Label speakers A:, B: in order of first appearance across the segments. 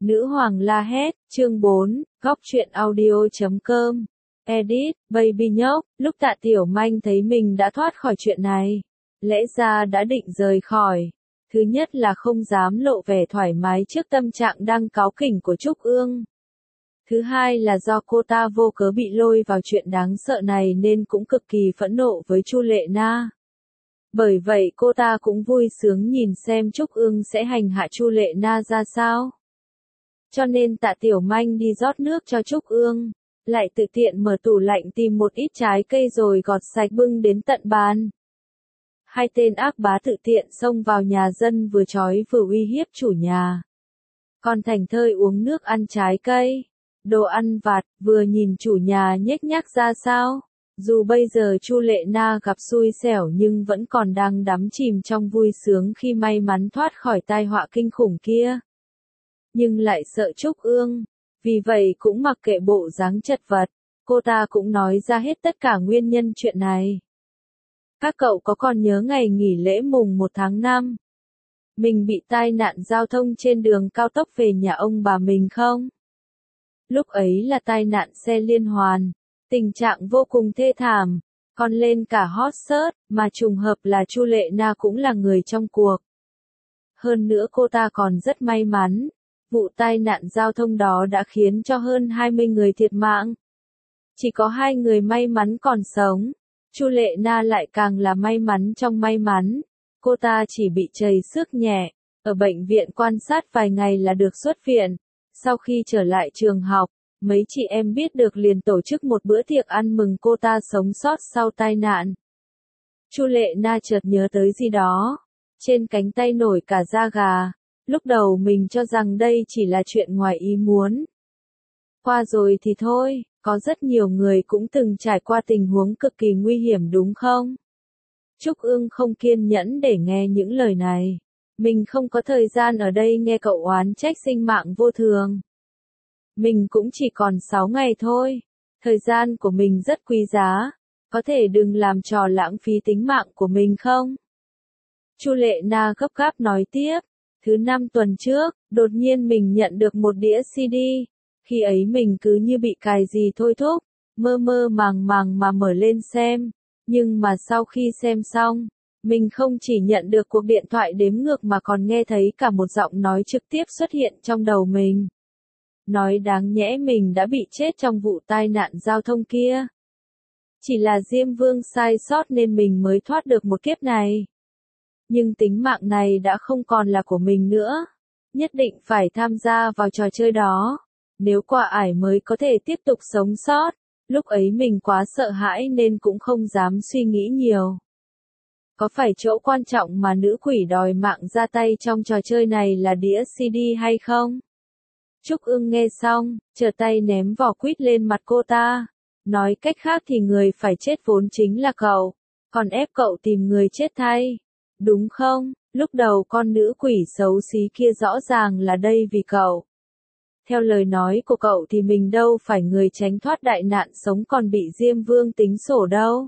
A: Nữ hoàng la hét, chương 4, góc truyện audio.com. Edit, Baby nhóc, lúc Tạ Tiểu Manh thấy mình đã thoát khỏi chuyện này. Lẽ ra đã định rời khỏi. Thứ nhất là không dám lộ vẻ thoải mái trước tâm trạng đang cáu kỉnh của Trúc Ương. Thứ hai là do cô ta vô cớ bị lôi vào chuyện đáng sợ này nên cũng cực kỳ phẫn nộ với Chu Lệ Na. Bởi vậy cô ta cũng vui sướng nhìn xem Trúc Ương sẽ hành hạ Chu Lệ Na ra sao. Cho nên Tạ Tiểu Manh đi rót nước cho Trúc Ương, lại tự tiện mở tủ lạnh tìm một ít trái cây rồi gọt sạch bưng đến tận bàn. Hai tên ác bá tự tiện xông vào nhà dân vừa trói vừa uy hiếp chủ nhà. Còn thành thơi uống nước ăn trái cây, đồ ăn vặt, vừa nhìn chủ nhà nhếch nhác ra sao. Dù bây giờ Chu Lệ Na gặp xui xẻo nhưng vẫn còn đang đắm chìm trong vui sướng khi may mắn thoát khỏi tai họa kinh khủng kia. Nhưng lại sợ Trúc Ương, vì vậy cũng mặc kệ bộ dáng chật vật, cô ta cũng nói ra hết tất cả nguyên nhân chuyện này. Các cậu có còn nhớ ngày nghỉ lễ mùng 1 tháng 5? Mình bị tai nạn giao thông trên đường cao tốc về nhà ông bà mình không? Lúc ấy là tai nạn xe liên hoàn, tình trạng vô cùng thê thảm, còn lên cả hot search, mà trùng hợp là Chu Lệ Na cũng là người trong cuộc. Hơn nữa cô ta còn rất may mắn. Vụ tai nạn giao thông đó đã khiến cho hơn 20 người thiệt mạng. Chỉ có 2 người may mắn còn sống. Chu Lệ Na lại càng là may mắn trong may mắn. Cô ta chỉ bị trầy xước nhẹ, ở bệnh viện quan sát vài ngày là được xuất viện. Sau khi trở lại trường học, mấy chị em biết được liền tổ chức một bữa tiệc ăn mừng cô ta sống sót sau tai nạn. Chu Lệ Na chợt nhớ tới gì đó. Trên cánh tay nổi cả da gà. Lúc đầu mình cho rằng đây chỉ là chuyện ngoài ý muốn. Qua rồi thì thôi, có rất nhiều người cũng từng trải qua tình huống cực kỳ nguy hiểm đúng không? Trúc Ương không kiên nhẫn để nghe những lời này. Mình không có thời gian ở đây nghe cậu oán trách sinh mạng vô thường. Mình cũng chỉ còn 6 ngày thôi. Thời gian của mình rất quý giá. Có thể đừng làm trò lãng phí tính mạng của mình không? Chu Lệ Na gấp gáp nói tiếp. Thứ 5 tuần trước, đột nhiên mình nhận được một đĩa CD. Khi ấy mình cứ như bị cài gì thôi thúc, mơ mơ màng màng mà mở lên xem. Nhưng mà sau khi xem xong, mình không chỉ nhận được cuộc điện thoại đếm ngược mà còn nghe thấy cả một giọng nói trực tiếp xuất hiện trong đầu mình. Nói đáng nhẽ mình đã bị chết trong vụ tai nạn giao thông kia. Chỉ là Diêm Vương sai sót nên mình mới thoát được một kiếp này. Nhưng tính mạng này đã không còn là của mình nữa. Nhất định phải tham gia vào trò chơi đó. Nếu qua ải mới có thể tiếp tục sống sót. Lúc ấy mình quá sợ hãi nên cũng không dám suy nghĩ nhiều. Có phải chỗ quan trọng mà nữ quỷ đòi mạng ra tay trong trò chơi này là đĩa CD hay không? Trúc Ương nghe xong, trở tay ném vỏ quýt lên mặt cô ta. Nói cách khác thì người phải chết vốn chính là cậu. Còn ép cậu tìm người chết thay. Đúng không? Lúc đầu con nữ quỷ xấu xí kia rõ ràng là đây vì cậu. Theo lời nói của cậu thì mình đâu phải người tránh thoát đại nạn sống còn bị Diêm Vương tính sổ đâu.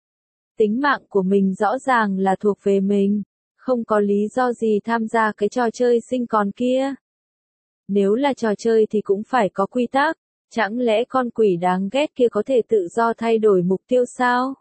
A: Tính mạng của mình rõ ràng là thuộc về mình, không có lý do gì tham gia cái trò chơi sinh còn kia. Nếu là trò chơi thì cũng phải có quy tắc, chẳng lẽ con quỷ đáng ghét kia có thể tự do thay đổi mục tiêu sao?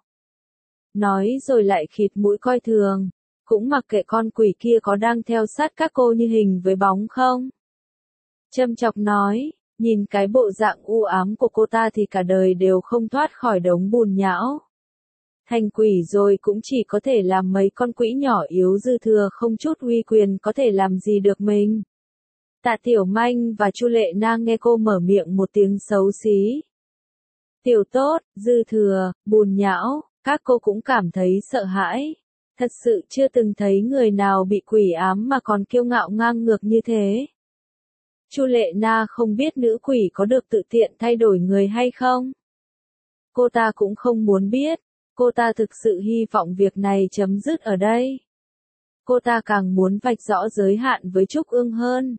A: Nói rồi lại khịt mũi coi thường. Cũng mặc kệ con quỷ kia có đang theo sát các cô như hình với bóng không? Châm chọc nói, nhìn cái bộ dạng u ám của cô ta thì cả đời đều không thoát khỏi đống bùn nhão. Thành quỷ rồi cũng chỉ có thể làm mấy con quỷ nhỏ yếu dư thừa không chút uy quyền có thể làm gì được mình. Tạ Tiểu Manh và Chu Lệ Na nghe cô mở miệng một tiếng xấu xí. Tiểu tốt, dư thừa, bùn nhão, các cô cũng cảm thấy sợ hãi. Thật sự chưa từng thấy người nào bị quỷ ám mà còn kiêu ngạo ngang ngược như thế. Chu Lệ Na không biết nữ quỷ có được tự tiện thay đổi người hay không. Cô ta cũng không muốn biết. Cô ta thực sự hy vọng việc này chấm dứt ở đây. Cô ta càng muốn vạch rõ giới hạn với Trúc Ương hơn.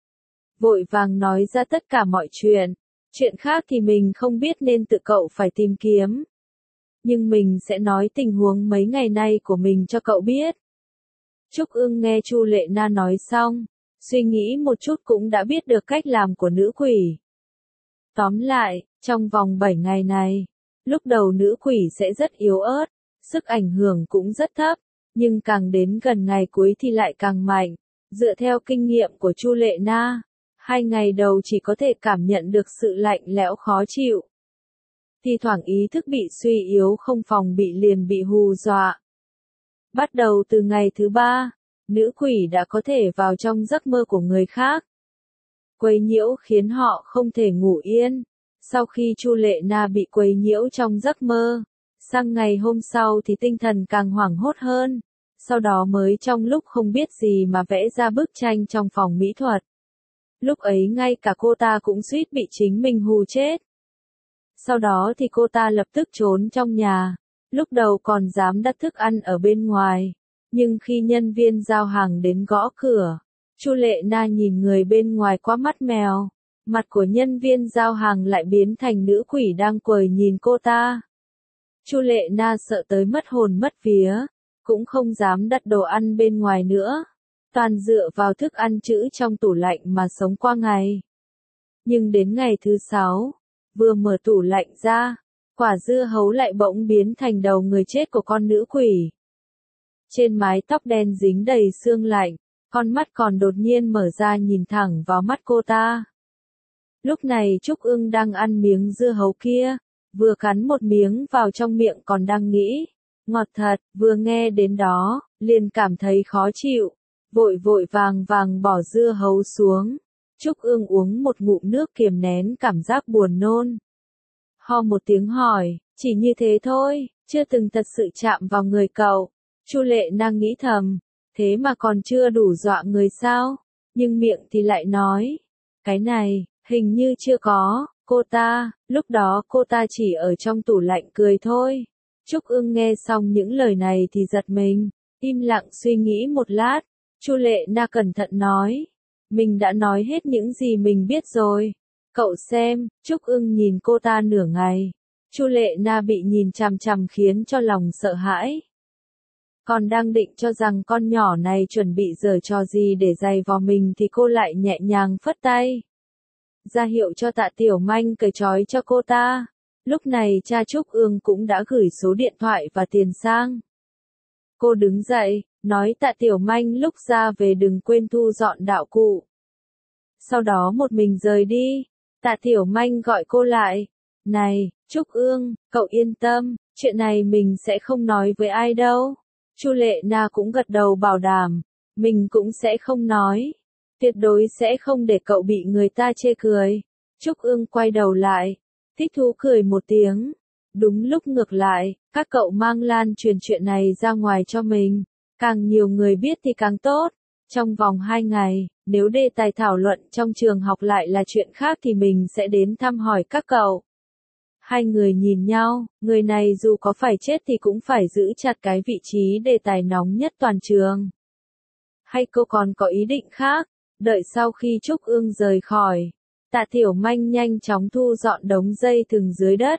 A: Vội vàng nói ra tất cả mọi chuyện. Chuyện khác thì mình không biết nên tự cậu phải tìm kiếm. Nhưng mình sẽ nói tình huống mấy ngày nay của mình cho cậu biết. Trúc Ương nghe Chu Lệ Na nói xong, suy nghĩ một chút cũng đã biết được cách làm của nữ quỷ. Tóm lại, trong vòng 7 ngày này, lúc đầu nữ quỷ sẽ rất yếu ớt, sức ảnh hưởng cũng rất thấp, nhưng càng đến gần ngày cuối thì lại càng mạnh. Dựa theo kinh nghiệm của Chu Lệ Na, 2 ngày đầu chỉ có thể cảm nhận được sự lạnh lẽo khó chịu. Thi thoảng ý thức bị suy yếu không phòng bị liền bị hù dọa. Bắt đầu từ ngày thứ 3, nữ quỷ đã có thể vào trong giấc mơ của người khác. Quấy nhiễu khiến họ không thể ngủ yên. Sau khi Chu Lệ Na bị quấy nhiễu trong giấc mơ, sang ngày hôm sau thì tinh thần càng hoảng hốt hơn. Sau đó mới trong lúc không biết gì mà vẽ ra bức tranh trong phòng mỹ thuật. Lúc ấy ngay cả cô ta cũng suýt bị chính mình hù chết. Sau đó thì cô ta lập tức trốn trong nhà, lúc đầu còn dám đặt thức ăn ở bên ngoài. Nhưng khi nhân viên giao hàng đến gõ cửa, Chu Lệ Na nhìn người bên ngoài qua mắt mèo. Mặt của nhân viên giao hàng lại biến thành nữ quỷ đang quầy nhìn cô ta. Chu Lệ Na sợ tới mất hồn mất vía, cũng không dám đặt đồ ăn bên ngoài nữa, toàn dựa vào thức ăn trữ trong tủ lạnh mà sống qua ngày. Nhưng đến ngày thứ 6, vừa mở tủ lạnh ra, quả dưa hấu lại bỗng biến thành đầu người chết của con nữ quỷ. Trên mái tóc đen dính đầy sương lạnh, con mắt còn đột nhiên mở ra nhìn thẳng vào mắt cô ta. Lúc này Trúc Ưng đang ăn miếng dưa hấu kia, vừa cắn một miếng vào trong miệng còn đang nghĩ, ngọt thật, vừa nghe đến đó, liền cảm thấy khó chịu, vội vội vàng vàng bỏ dưa hấu xuống. Trúc Ưng uống một ngụm nước kiềm nén cảm giác buồn nôn. Ho một tiếng hỏi, chỉ như thế thôi, chưa từng thật sự chạm vào người cậu. Chu Lệ Na nghĩ thầm, thế mà còn chưa đủ dọa người sao, nhưng miệng thì lại nói, cái này, hình như chưa có, lúc đó cô ta chỉ ở trong tủ lạnh cười thôi. Trúc Ưng nghe xong những lời này thì giật mình, im lặng suy nghĩ một lát, Chu Lệ Na cẩn thận nói, mình đã nói hết những gì mình biết rồi. Cậu xem, Trúc Ưng nhìn cô ta nửa ngày, Chu Lệ Na bị nhìn chằm chằm khiến cho lòng sợ hãi. Còn đang định cho rằng con nhỏ này chuẩn bị giở trò gì để giày vò mình thì cô lại nhẹ nhàng phất tay, ra hiệu cho Tạ Tiểu Manh cởi trói cho cô ta. Lúc này cha Trúc Ưng cũng đã gửi số điện thoại và tiền sang. Cô đứng dậy, nói Tạ Tiểu Manh lúc ra về đừng quên thu dọn đạo cụ. Sau đó một mình rời đi. Tạ Tiểu Manh gọi cô lại. Này, Trúc Ưng, cậu yên tâm, chuyện này mình sẽ không nói với ai đâu. Chu Lệ Na cũng gật đầu bảo đảm, mình cũng sẽ không nói. Tuyệt đối sẽ không để cậu bị người ta chê cười. Trúc Ưng quay đầu lại, thích thú cười một tiếng. Đúng lúc ngược lại, các cậu mang lan truyền chuyện này ra ngoài cho mình. Càng nhiều người biết thì càng tốt. Trong vòng 2 ngày, nếu đề tài thảo luận trong trường học lại là chuyện khác thì mình sẽ đến thăm hỏi các cậu. Hai người nhìn nhau, người này dù có phải chết thì cũng phải giữ chặt cái vị trí đề tài nóng nhất toàn trường. Hay cô còn có ý định khác? Đợi sau khi Trúc Ưng rời khỏi, Tạ Tiểu Manh nhanh chóng thu dọn đống dây thừng dưới đất.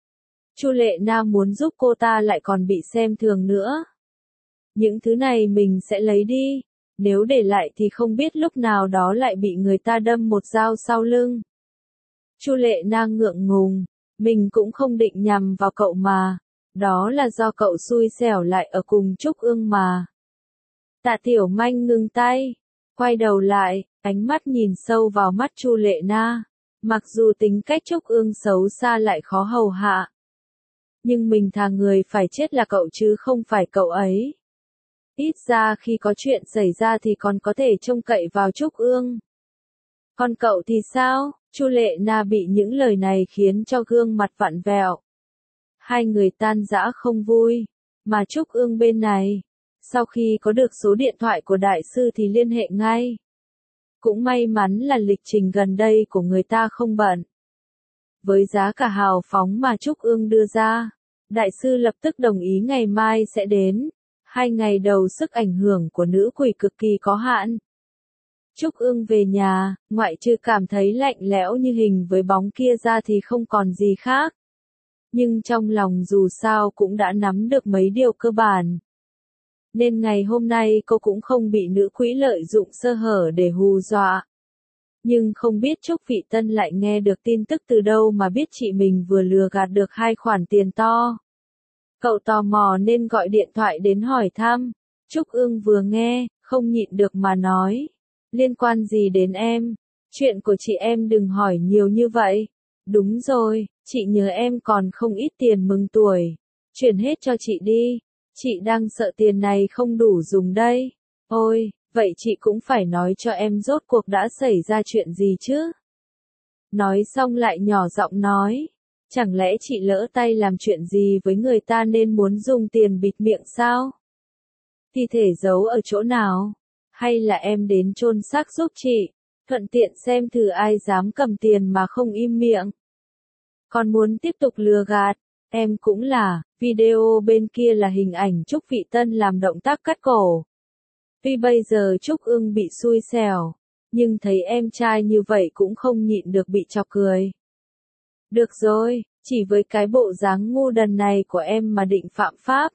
A: Chu Lệ Na muốn giúp cô ta lại còn bị xem thường nữa. Những thứ này mình sẽ lấy đi, nếu để lại thì không biết lúc nào đó lại bị người ta đâm một dao sau lưng. Chu Lệ Na ngượng ngùng, mình cũng không định nhằm vào cậu mà, đó là do cậu xui xẻo lại ở cùng Trúc Ưng mà. Tạ Tiểu Manh ngừng tay, quay đầu lại, ánh mắt nhìn sâu vào mắt Chu Lệ Na. Mặc dù tính cách Trúc Ưng xấu xa lại khó hầu hạ, nhưng mình thà người phải chết là cậu chứ không phải cậu ấy. Ít ra khi có chuyện xảy ra thì còn có thể trông cậy vào Trúc Ưng. Còn cậu thì sao? Chu Lệ Na bị những lời này khiến cho gương mặt vặn vẹo. Hai người tan rã không vui, mà Trúc Ưng bên này, sau khi có được số điện thoại của đại sư thì liên hệ ngay. Cũng may mắn là lịch trình gần đây của người ta không bận. Với giá cả hào phóng mà Trúc Ưng đưa ra, đại sư lập tức đồng ý ngày mai sẽ đến. 2 ngày đầu sức ảnh hưởng của nữ quỷ cực kỳ có hạn. Trúc Ưng về nhà, ngoại trừ cảm thấy lạnh lẽo như hình với bóng kia ra thì không còn gì khác. Nhưng trong lòng dù sao cũng đã nắm được mấy điều cơ bản. nên ngày hôm nay cô cũng không bị nữ quỹ lợi dụng sơ hở để hù dọa. Nhưng không biết Trúc Vị Tân lại nghe được tin tức từ đâu mà biết chị mình vừa lừa gạt được 2 khoản tiền to. Cậu tò mò nên gọi điện thoại đến hỏi thăm. Trúc Ương vừa nghe, không nhịn được mà nói. Liên quan gì đến em? Chuyện của chị em đừng hỏi nhiều như vậy. Đúng rồi, chị nhớ em còn không ít tiền mừng tuổi. Chuyển hết cho chị đi. Chị đang sợ tiền này không đủ dùng đây. Ôi, vậy chị cũng phải nói cho em rốt cuộc đã xảy ra chuyện gì chứ? Nói xong lại nhỏ giọng nói. Chẳng lẽ chị lỡ tay làm chuyện gì với người ta nên muốn dùng tiền bịt miệng sao? Thi thể giấu ở chỗ nào? Hay là em đến chôn xác giúp chị? Thuận tiện xem thử ai dám cầm tiền mà không im miệng. Còn muốn tiếp tục lừa gạt? Em cũng là, video bên kia là hình ảnh Trúc Vị Tân làm động tác cắt cổ. Tuy bây giờ Trúc Ương bị xui xẻo, nhưng thấy em trai như vậy cũng không nhịn được bị chọc cười. Được rồi, chỉ với cái bộ dáng ngu đần này của em mà định phạm pháp.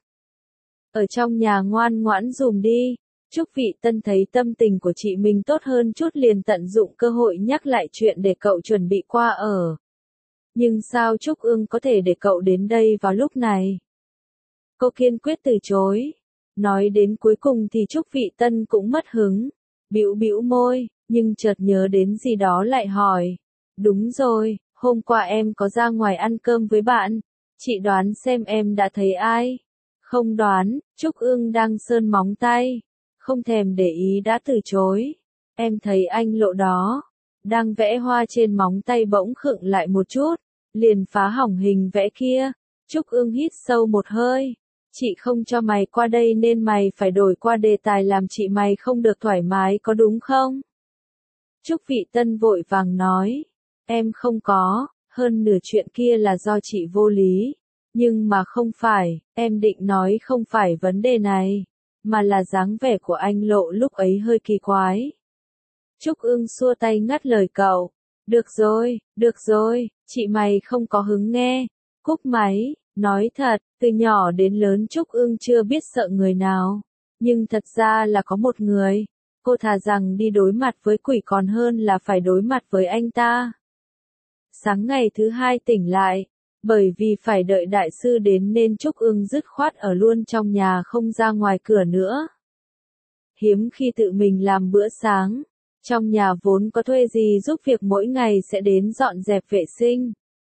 A: Ở trong nhà ngoan ngoãn dùm đi. Trúc Vị Tân thấy tâm tình của chị mình tốt hơn chút liền tận dụng cơ hội nhắc lại chuyện để cậu chuẩn bị qua ở. Nhưng sao Trúc Ương có thể để cậu đến đây vào lúc này? Cô kiên quyết từ chối. Nói đến cuối cùng thì Trúc Vị Tân cũng mất hứng. Bĩu bĩu môi, nhưng chợt nhớ đến gì đó lại hỏi. Đúng rồi, hôm qua em có ra ngoài ăn cơm với bạn. Chị đoán xem em đã thấy ai? Không đoán, Trúc Ương đang sơn móng tay. Không thèm để ý đã từ chối. Em thấy anh Lộ đó. Đang vẽ hoa trên móng tay bỗng khựng lại một chút. Liền phá hỏng hình vẽ kia. Trúc Ương hít sâu một hơi. Chị không cho mày qua đây nên mày phải đổi qua đề tài làm chị mày không được thoải mái có đúng không? Trúc Vị Tân vội vàng nói. Em không có, hơn nửa chuyện kia là do chị vô lý. Nhưng mà không phải, em định nói không phải vấn đề này, mà là dáng vẻ của anh Lộ lúc ấy hơi kỳ quái. Trúc Ương xua tay ngắt lời cậu. Được rồi, chị mày không có hứng nghe. Cúp máy, nói thật, từ nhỏ đến lớn Trúc Ương chưa biết sợ người nào. Nhưng thật ra là có một người. Cô thà rằng đi đối mặt với quỷ còn hơn là phải đối mặt với anh ta. Sáng ngày thứ 2 tỉnh lại. Bởi vì phải đợi đại sư đến nên Trúc Ương dứt khoát ở luôn trong nhà không ra ngoài cửa nữa. Hiếm khi tự mình làm bữa sáng. Trong nhà vốn có thuê gì giúp việc mỗi ngày sẽ đến dọn dẹp vệ sinh.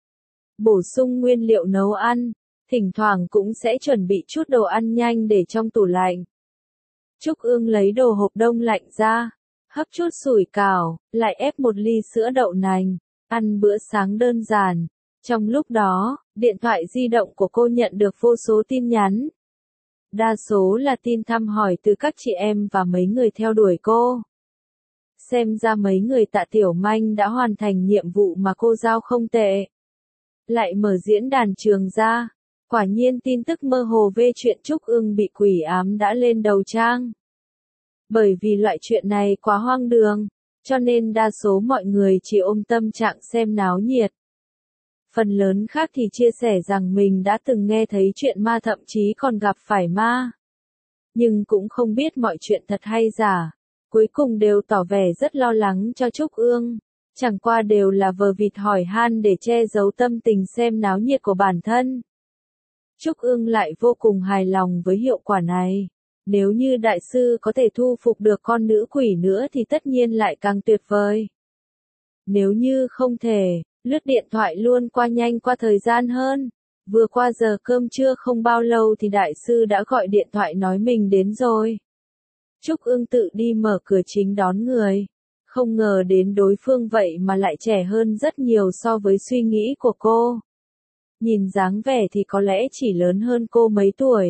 A: Bổ sung nguyên liệu nấu ăn. Thỉnh thoảng cũng sẽ chuẩn bị chút đồ ăn nhanh để trong tủ lạnh. Trúc Ương lấy đồ hộp đông lạnh ra. Hấp chút sủi cảo, lại ép một ly sữa đậu nành. Ăn bữa sáng đơn giản. Trong lúc đó, điện thoại di động của cô nhận được vô số tin nhắn. Đa số là tin thăm hỏi từ các chị em và mấy người theo đuổi cô. Xem ra mấy người Tạ Tiểu Manh đã hoàn thành nhiệm vụ mà cô giao không tệ. Lại mở diễn đàn trường ra. Quả nhiên tin tức mơ hồ về chuyện Trúc Ương bị quỷ ám đã lên đầu trang. Bởi vì loại chuyện này quá hoang đường, cho nên đa số mọi người chỉ ôm tâm trạng xem náo nhiệt. Phần lớn khác thì chia sẻ rằng mình đã từng nghe thấy chuyện ma thậm chí còn gặp phải ma. Nhưng cũng không biết mọi chuyện thật hay giả. Cuối cùng đều tỏ vẻ rất lo lắng cho Trúc Ương. Chẳng qua đều là vờ vịt hỏi han để che giấu tâm tình xem náo nhiệt của bản thân. Trúc Ương lại vô cùng hài lòng với hiệu quả này. Nếu như đại sư có thể thu phục được con nữ quỷ nữa thì tất nhiên lại càng tuyệt vời. Nếu như không thể, lướt điện thoại luôn qua nhanh qua thời gian hơn. Vừa qua giờ cơm trưa không bao lâu thì đại sư đã gọi điện thoại nói mình đến rồi. Trúc Ương tự đi mở cửa chính đón người. Không ngờ đến đối phương vậy mà lại trẻ hơn rất nhiều so với suy nghĩ của cô. Nhìn dáng vẻ thì có lẽ chỉ lớn hơn cô mấy tuổi.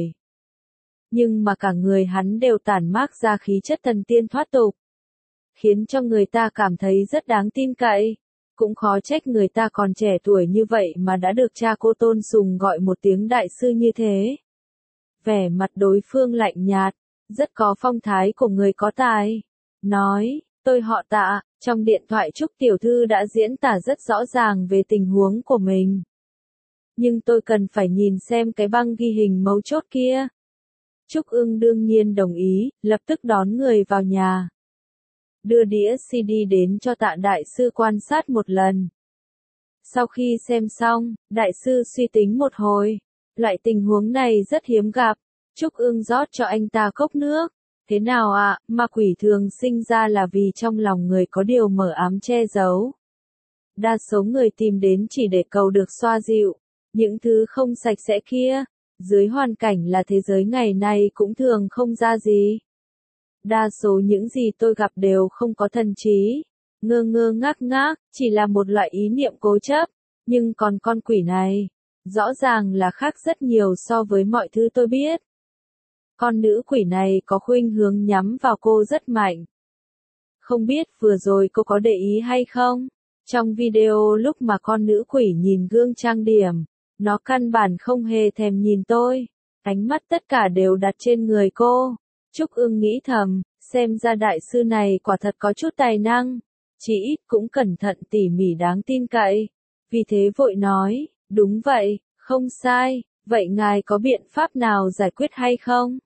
A: Nhưng mà cả người hắn đều tản mát ra khí chất thần tiên thoát tục. Khiến cho người ta cảm thấy rất đáng tin cậy. Cũng khó trách người ta còn trẻ tuổi như vậy mà đã được cha cô tôn sùng gọi một tiếng đại sư như thế. Vẻ mặt đối phương lạnh nhạt, rất có phong thái của người có tài. Nói, tôi họ Tạ, trong điện thoại Trúc Tiểu Thư đã diễn tả rất rõ ràng về tình huống của mình. Nhưng tôi cần phải nhìn xem cái băng ghi hình mấu chốt kia. Trúc Ưng đương nhiên đồng ý, lập tức đón người vào nhà. Đưa đĩa CD đến cho Tạ đại sư quan sát một lần. Sau khi xem xong, đại sư suy tính một hồi. Loại tình huống này rất hiếm gặp. Trúc Ưng rót cho anh ta cốc nước. Thế nào ạ, ma quỷ thường sinh ra là vì trong lòng người có điều mờ ám che giấu. Đa số người tìm đến chỉ để cầu được xoa dịu. Những thứ không sạch sẽ kia, dưới hoàn cảnh là thế giới ngày nay cũng thường không ra gì. Đa số những gì tôi gặp đều không có thần trí. Ngơ ngơ ngác ngác, chỉ là một loại ý niệm cố chấp. Nhưng còn con quỷ này, rõ ràng là khác rất nhiều so với mọi thứ tôi biết. Con nữ quỷ này có khuynh hướng nhắm vào cô rất mạnh. Không biết vừa rồi cô có để ý hay không? Trong video lúc mà con nữ quỷ nhìn gương trang điểm, nó căn bản không hề thèm nhìn tôi. Ánh mắt tất cả đều đặt trên người cô. Trúc Ưng nghĩ thầm, xem ra đại sư này quả thật có chút tài năng. Chỉ ít cũng cẩn thận tỉ mỉ đáng tin cậy. Vì thế vội nói, đúng vậy, không sai, vậy ngài có biện pháp nào giải quyết hay không?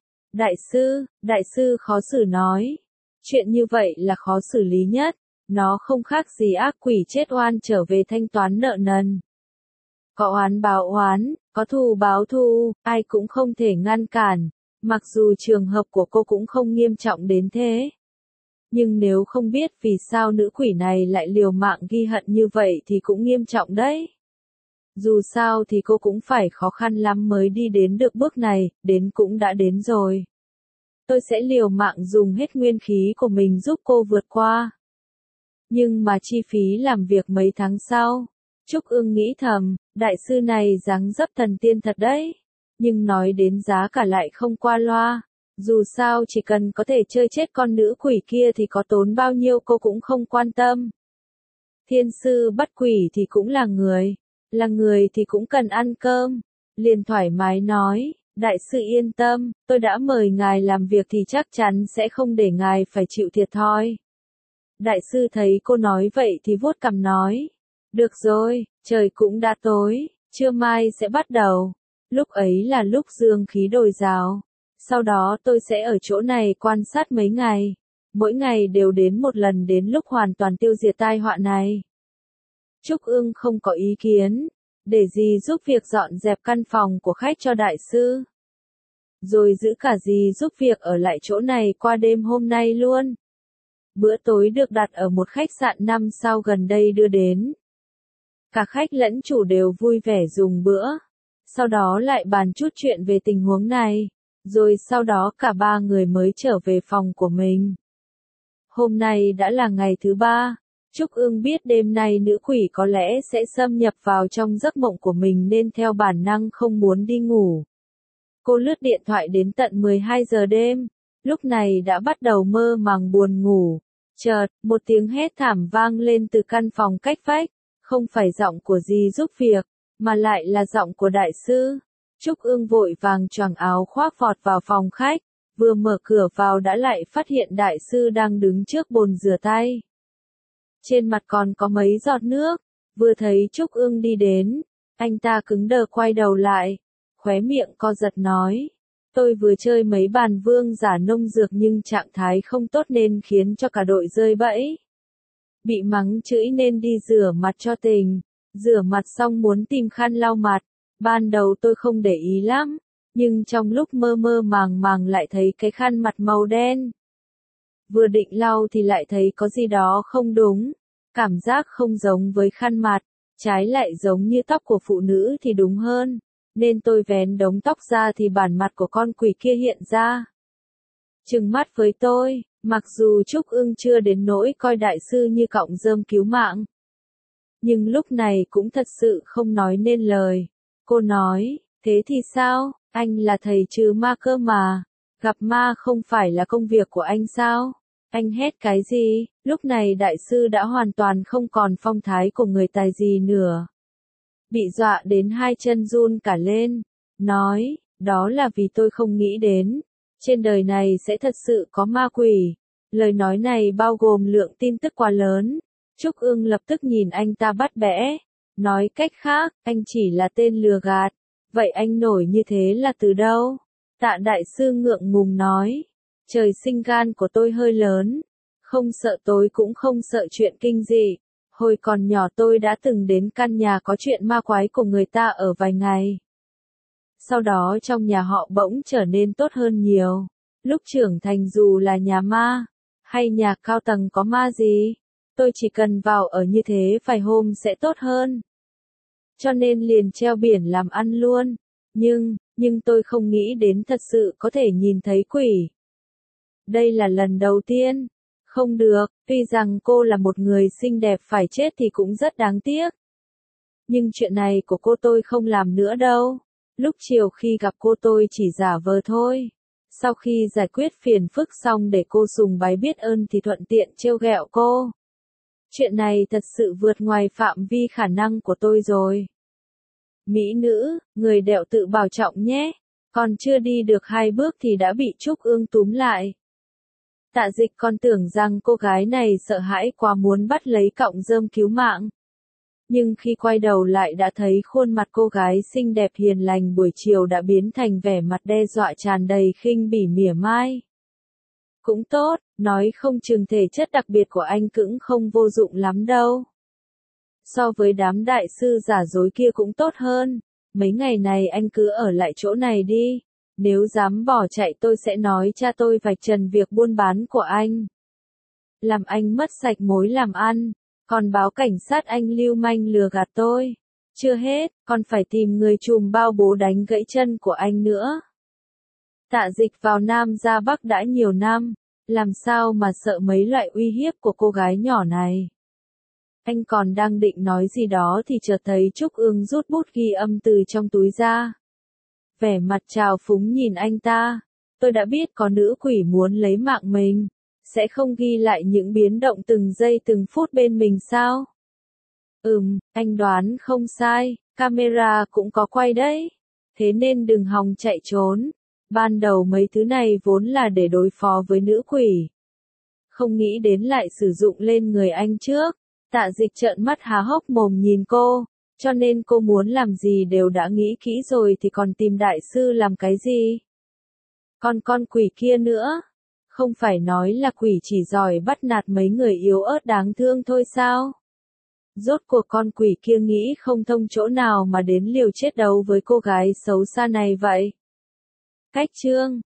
A: Đại sư khó xử nói. Chuyện như vậy là khó xử lý nhất. Nó không khác gì ác quỷ chết oan trở về thanh toán nợ nần. Có oán báo oán, có thù báo thù, ai cũng không thể ngăn cản. Mặc dù trường hợp của cô cũng không nghiêm trọng đến thế. Nhưng nếu không biết vì sao nữ quỷ này lại liều mạng ghi hận như vậy thì cũng nghiêm trọng đấy. Dù sao thì cô cũng phải khó khăn lắm mới đi đến được bước này, đến cũng đã đến rồi. Tôi sẽ liều mạng dùng hết nguyên khí của mình giúp cô vượt qua. Nhưng mà chi phí làm việc mấy tháng sau. Trúc Ưng nghĩ thầm, đại sư này dáng dấp thần tiên thật đấy. Nhưng nói đến giá cả lại không qua loa. Dù sao chỉ cần có thể chơi chết con nữ quỷ kia thì có tốn bao nhiêu cô cũng không quan tâm. Thiên sư bắt quỷ thì cũng là người thì cũng cần ăn cơm. Liền thoải mái nói, đại sư yên tâm, tôi đã mời ngài làm việc thì chắc chắn sẽ không để ngài phải chịu thiệt thòi. Đại sư thấy cô nói vậy thì vuốt cằm nói, được rồi, trời cũng đã tối, trưa mai sẽ bắt đầu. Lúc ấy là lúc dương khí dồi dào. Sau đó tôi sẽ ở chỗ này quan sát mấy ngày. Mỗi ngày đều đến một lần đến lúc hoàn toàn tiêu diệt tai họa này. Trúc Ưng không có ý kiến. Để gì giúp việc dọn dẹp căn phòng của khách cho đại sư. Rồi giữ cả gì giúp việc ở lại chỗ này qua đêm hôm nay luôn. Bữa tối được đặt ở một khách sạn 5 sao gần đây đưa đến. Cả khách lẫn chủ đều vui vẻ dùng bữa. Sau đó lại bàn chút chuyện về tình huống này. Rồi sau đó cả ba người mới trở về phòng của mình. Hôm nay đã là ngày thứ 3. Trúc Ưng biết đêm nay nữ quỷ có lẽ sẽ xâm nhập vào trong giấc mộng của mình nên theo bản năng không muốn đi ngủ. Cô lướt điện thoại đến tận 12 giờ đêm. Lúc này đã bắt đầu mơ màng buồn ngủ. Chợt, một tiếng hét thảm vang lên từ căn phòng cách vách. Không phải giọng của dì giúp việc, mà lại là giọng của đại sư. Trúc Ưng vội vàng choàng áo khoác vọt vào phòng khách. Vừa mở cửa vào đã lại phát hiện đại sư đang đứng trước bồn rửa tay. Trên mặt còn có mấy giọt nước. Vừa thấy Trúc Ưng đi đến, anh ta cứng đờ quay đầu lại. Khóe miệng co giật nói. Tôi vừa chơi mấy bàn vương giả nông dược nhưng trạng thái không tốt nên khiến cho cả đội rơi bẫy. Bị mắng chửi nên đi rửa mặt cho tình. Rửa mặt xong muốn tìm khăn lau mặt. Ban đầu tôi không để ý lắm. Nhưng trong lúc mơ mơ màng màng lại thấy cái khăn mặt màu đen. Vừa định lau thì lại thấy có gì đó không đúng. Cảm giác không giống với khăn mặt. Trái lại giống như tóc của phụ nữ thì đúng hơn. Nên tôi vén đống tóc ra thì bản mặt của con quỷ kia hiện ra. Trừng mắt với tôi, mặc dù Trúc Ưng chưa đến nỗi coi đại sư như cọng rơm cứu mạng. Nhưng lúc này cũng thật sự không nói nên lời. Cô nói, thế thì sao, anh là thầy trừ ma cơ mà. Gặp ma không phải là công việc của anh sao? Anh hét cái gì? Lúc này đại sư đã hoàn toàn không còn phong thái của người tài gì nữa. Bị dọa đến hai chân run cả lên. Nói, đó là vì tôi không nghĩ đến. Trên đời này sẽ thật sự có ma quỷ. Lời nói này bao gồm lượng tin tức quá lớn. Trúc Ưng lập tức nhìn anh ta bắt bẽ. Nói cách khác, anh chỉ là tên lừa gạt. Vậy anh nổi như thế là từ đâu? Tạ đại sư ngượng ngùng nói. Trời sinh gan của tôi hơi lớn. Không sợ tối cũng không sợ chuyện kinh dị. Hồi còn nhỏ tôi đã từng đến căn nhà có chuyện ma quái của người ta ở vài ngày. Sau đó trong nhà họ bỗng trở nên tốt hơn nhiều. Lúc trưởng thành dù là nhà ma, hay nhà cao tầng có ma gì, tôi chỉ cần vào ở như thế vài hôm sẽ tốt hơn. Cho nên liền treo biển làm ăn luôn. Nhưng tôi không nghĩ đến thật sự có thể nhìn thấy quỷ. Đây là lần đầu tiên. Không được, tuy rằng cô là một người xinh đẹp phải chết thì cũng rất đáng tiếc. Nhưng chuyện này của cô tôi không làm nữa đâu. Lúc chiều khi gặp cô tôi chỉ giả vờ thôi. Sau khi giải quyết phiền phức xong để cô sùng bái biết ơn thì thuận tiện trêu ghẹo cô. Chuyện này thật sự vượt ngoài phạm vi khả năng của tôi rồi. Mỹ nữ, người đẹo tự bảo trọng nhé. Còn chưa đi được 2 bước thì đã bị Trúc Ương túm lại. Tạ Dịch còn tưởng rằng cô gái này sợ hãi quá muốn bắt lấy cọng rơm cứu mạng. Nhưng khi quay đầu lại đã thấy khuôn mặt cô gái xinh đẹp hiền lành buổi chiều đã biến thành vẻ mặt đe dọa tràn đầy khinh bỉ mỉa mai. Cũng tốt, nói không chừng thể chất đặc biệt của anh cũng không vô dụng lắm đâu. So với đám đại sư giả dối kia cũng tốt hơn. Mấy ngày này anh cứ ở lại chỗ này đi. Nếu dám bỏ chạy tôi sẽ nói cha tôi vạch trần việc buôn bán của anh. Làm anh mất sạch mối làm ăn. Còn báo cảnh sát anh lưu manh lừa gạt tôi. Chưa hết, còn phải tìm người trùm bao bố đánh gãy chân của anh nữa. Tạ Dịch vào Nam ra Bắc đã nhiều năm. Làm sao mà sợ mấy loại uy hiếp của cô gái nhỏ này. Anh còn đang định nói gì đó thì chợt thấy Trúc Ương rút bút ghi âm từ trong túi ra. Vẻ mặt trào phúng nhìn anh ta. Tôi đã biết có nữ quỷ muốn lấy mạng mình. Sẽ không ghi lại những biến động từng giây từng phút bên mình sao? Anh đoán không sai. Camera cũng có quay đấy. Thế nên đừng hòng chạy trốn. Ban đầu mấy thứ này vốn là để đối phó với nữ quỷ. Không nghĩ đến lại sử dụng lên người anh trước. Tạ Dịch trợn mắt há hốc mồm nhìn cô. Cho nên cô muốn làm gì đều đã nghĩ kỹ rồi thì còn tìm đại sư làm cái gì? Còn con quỷ kia nữa. Không phải nói là quỷ chỉ giỏi bắt nạt mấy người yếu ớt đáng thương thôi sao? Rốt cuộc con quỷ kia nghĩ không thông chỗ nào mà đến liều chết đấu với cô gái xấu xa này vậy? Cách chương